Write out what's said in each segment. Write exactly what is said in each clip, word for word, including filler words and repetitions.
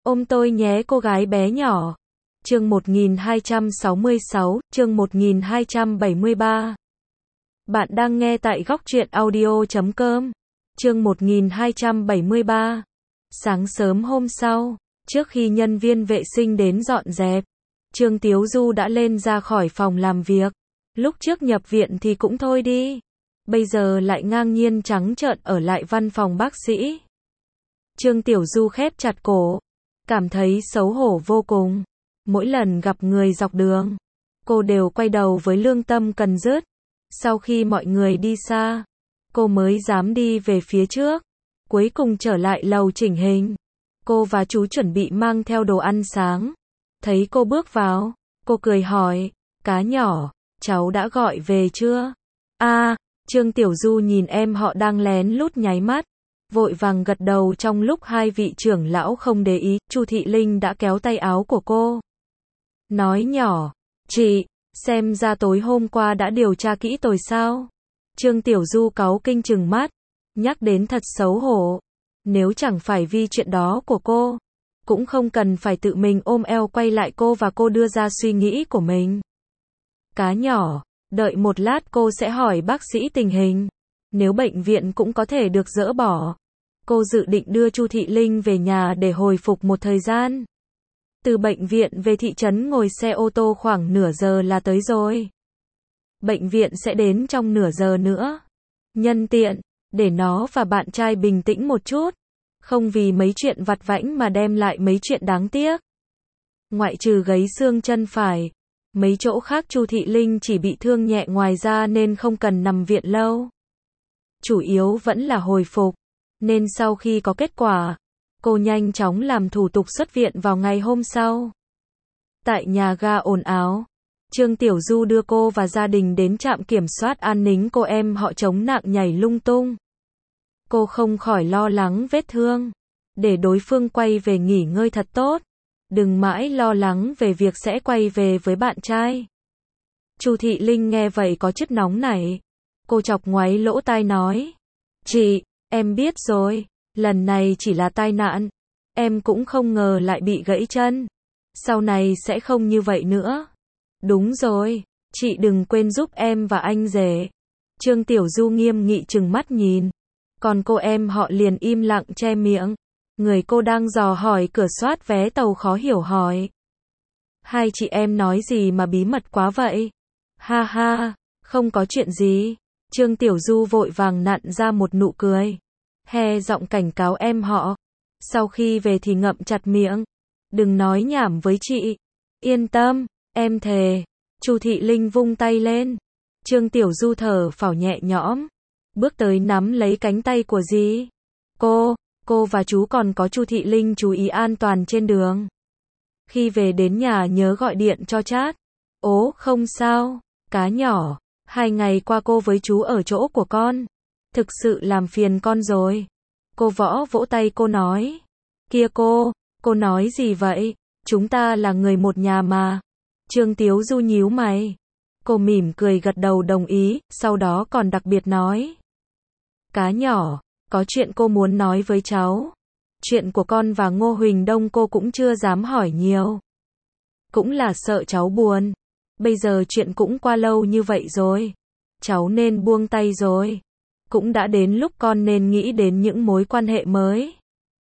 Ôm tôi nhé cô gái bé nhỏ. Chương một nghìn hai trăm sáu mươi sáu, chương một nghìn hai trăm bảy mươi ba. Bạn đang nghe tại góc truyện audio chấm com. Chương một nghìn hai trăm bảy mươi ba. Sáng sớm hôm sau, trước khi nhân viên vệ sinh đến dọn dẹp, Trương Tiếu Du đã lên ra khỏi phòng làm việc. Lúc trước nhập viện thì cũng thôi đi, bây giờ lại ngang nhiên trắng trợn ở lại văn phòng bác sĩ. Trương Tiểu Du khép chặt cổ, cảm thấy xấu hổ vô cùng. Mỗi lần gặp người dọc đường, cô đều quay đầu với lương tâm cần dứt. Sau khi mọi người đi xa, cô mới dám đi về phía trước. Cuối cùng trở lại lầu chỉnh hình. Cô và chú chuẩn bị mang theo đồ ăn sáng. Thấy cô bước vào, cô cười hỏi, cá nhỏ, cháu đã gọi về chưa? À, Trương Tiểu Du nhìn em họ đang lén lút nháy mắt, vội vàng gật đầu. Trong lúc hai vị trưởng lão không để ý, Chu Thị Linh đã kéo tay áo của cô, nói nhỏ, chị, xem ra tối hôm qua đã điều tra kỹ tôi sao? Trương Tiểu Du cáu kinh trừng mắt, nhắc đến thật xấu hổ. Nếu chẳng phải vì chuyện đó của cô, cũng không cần phải tự mình ôm eo quay lại cô và cô đưa ra suy nghĩ của mình. Cá nhỏ, đợi một lát cô sẽ hỏi bác sĩ tình hình. Nếu bệnh viện cũng có thể được dỡ bỏ, cô dự định đưa Chu Thị Linh về nhà để hồi phục một thời gian. Từ bệnh viện về thị trấn ngồi xe ô tô khoảng nửa giờ là tới rồi. Bệnh viện sẽ đến trong nửa giờ nữa. Nhân tiện, để nó và bạn trai bình tĩnh một chút. Không vì mấy chuyện vặt vãnh mà đem lại mấy chuyện đáng tiếc. Ngoại trừ gãy xương chân phải, mấy chỗ khác Chu Thị Linh chỉ bị thương nhẹ, ngoài ra nên không cần nằm viện lâu. Chủ yếu vẫn là hồi phục, nên sau khi có kết quả, cô nhanh chóng làm thủ tục xuất viện vào ngày hôm sau. Tại nhà ga ồn ào, Trương Tiểu Du đưa cô và gia đình đến trạm kiểm soát an ninh. Cô em họ chống nặng nhảy lung tung. Cô không khỏi lo lắng vết thương, để đối phương quay về nghỉ ngơi thật tốt, đừng mãi lo lắng về việc sẽ quay về với bạn trai. Chu Thị Linh nghe vậy có chút nóng nảy, cô chọc ngoáy lỗ tai nói, chị, em biết rồi, lần này chỉ là tai nạn, em cũng không ngờ lại bị gãy chân, sau này sẽ không như vậy nữa. Đúng rồi, chị đừng quên giúp em và anh rể. Trương Tiểu Du nghiêm nghị trừng mắt nhìn, còn cô em họ liền im lặng che miệng. Người cô đang dò hỏi cửa soát vé tàu khó hiểu hỏi, hai chị em nói gì mà bí mật quá vậy? Ha ha, không có chuyện gì. Trương Tiểu Du vội vàng nặn ra một nụ cười, he giọng cảnh cáo em họ, sau khi về thì ngậm chặt miệng, đừng nói nhảm với chị. Yên tâm, em thề. Chu Thị Linh vung tay lên. Trương Tiểu Du thở phào nhẹ nhõm, bước tới nắm lấy cánh tay của dì. Cô, cô và chú còn có Chu Thị Linh chú ý an toàn trên đường. Khi về đến nhà nhớ gọi điện cho Trát. Ố, không sao, cá nhỏ, hai ngày qua cô với chú ở chỗ của con, thực sự làm phiền con rồi. Cô Võ vỗ tay cô nói, kia cô, cô nói gì vậy? Chúng ta là người một nhà mà. Trương Tiếu Du nhíu mày. Cô mỉm cười gật đầu đồng ý, sau đó còn đặc biệt nói, cá nhỏ, có chuyện cô muốn nói với cháu. Chuyện của con và Ngô Huỳnh Đông cô cũng chưa dám hỏi nhiều, cũng là sợ cháu buồn. Bây giờ chuyện cũng qua lâu như vậy rồi, cháu nên buông tay rồi. Cũng đã đến lúc con nên nghĩ đến những mối quan hệ mới.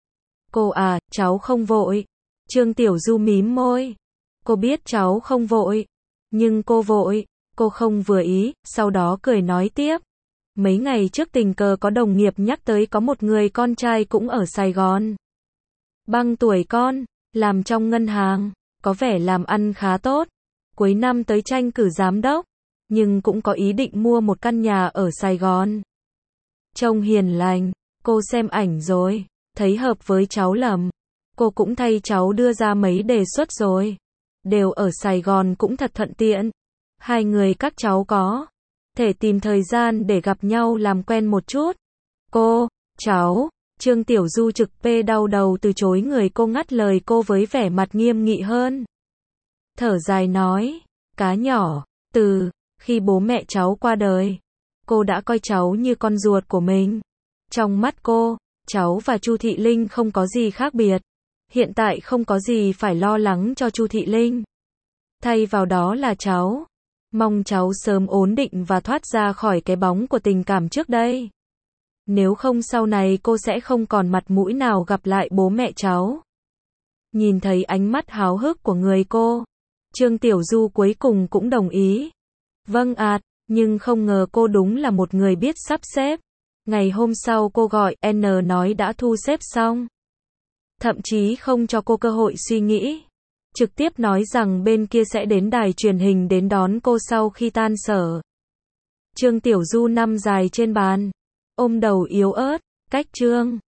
Cô à, cháu không vội. Trương Tiểu Du mím môi. Cô biết cháu không vội, nhưng cô vội. Cô không vừa ý, sau đó cười nói tiếp. Mấy ngày trước tình cờ có đồng nghiệp nhắc tới có một người con trai cũng ở Sài Gòn. Bằng tuổi con, làm trong ngân hàng, có vẻ làm ăn khá tốt. Cuối năm tới tranh cử giám đốc, nhưng cũng có ý định mua một căn nhà ở Sài Gòn. Trông hiền lành, cô xem ảnh rồi, thấy hợp với cháu lắm. Cô cũng thay cháu đưa ra mấy đề xuất rồi. Đều ở Sài Gòn cũng thật thuận tiện. Hai người các cháu có thể tìm thời gian để gặp nhau làm quen một chút. Cô, cháu, Trương Tiểu Du trực pê đau đầu từ chối người cô ngắt lời cô với vẻ mặt nghiêm nghị hơn. Thở dài nói, cá nhỏ, từ khi bố mẹ cháu qua đời, cô đã coi cháu như con ruột của mình. Trong mắt cô, cháu và Chu Thị Linh không có gì khác biệt. Hiện tại không có gì phải lo lắng cho Chu Thị Linh. Thay vào đó là cháu. Mong cháu sớm ổn định và thoát ra khỏi cái bóng của tình cảm trước đây. Nếu không sau này cô sẽ không còn mặt mũi nào gặp lại bố mẹ cháu. Nhìn thấy ánh mắt háo hức của người cô, Trương Tiểu Du cuối cùng cũng đồng ý. Vâng ạ, nhưng không ngờ cô đúng là một người biết sắp xếp. Ngày hôm sau cô gọi N nói đã thu xếp xong. Thậm chí không cho cô cơ hội suy nghĩ. Trực tiếp nói rằng bên kia sẽ đến đài truyền hình đến đón cô sau khi tan sở. Trương Tiểu Du nằm dài trên bàn, ôm đầu yếu ớt, cách Trương